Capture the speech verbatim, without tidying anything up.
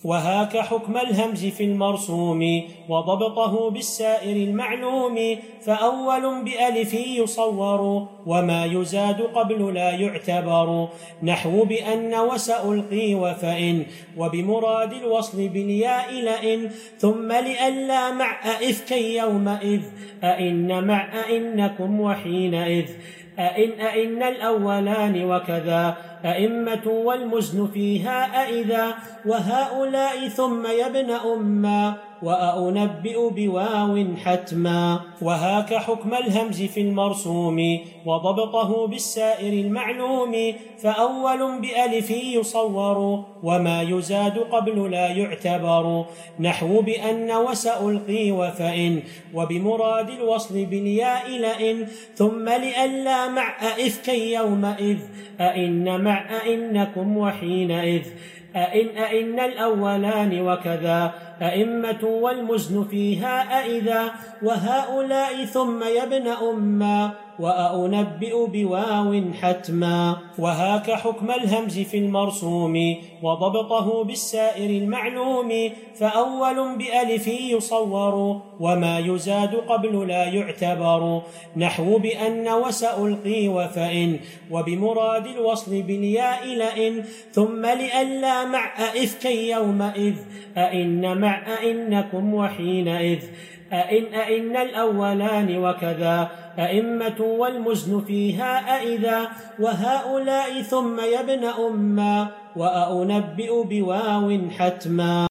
وهاك حكم الهمز في المرسوم وضبطه بالسائر المعلوم، فأول بألف يصور وما يزاد قبل لا يعتبر، نحو بأن وسألقي وفإن وبمراد الوصل بالياء لئن، ثم لئلا مع أئفكي يومئذ أئن مع أئنكم وحينئذ، أئن أئن الأولان وكذا أئمة والمزن فيها أئذا، وهؤلاء ثم يبن أما وأنبئ بواو حتما. وهاك حكم الهمز في المرسوم وضبطه بالسائر المعلوم، فأول بألف يصور وما يزاد قبل لا يعتبر، نحو بأن وسألقي وفإن وبمراد الوصل بالياء لئن، ثم لئلا مع أئفكي يومئذ أئن مع أئنكم وحينئذ، أئن أئن الأولان وكذا أئمة والمزن فيها أئذا، وهؤلاء ثم يبن أما وأنبئ بواو حتما. وهاك حكم الهمز في المرسوم وضبطه بالسائر المعلوم، فأول بألف يصور وما يزاد قبل لا يعتبر، نحو بأن وسألقي وفإن وبمراد الوصل بالياء لئن، ثم لئلا مع أئفكي يومئذ أئن مع أئنكم وحينئذ، أئن أئن الأولان وكذا أئمة والمزن فيها أئذا، وهؤلاء ثم يبن أما وأنبئ بواو حتما.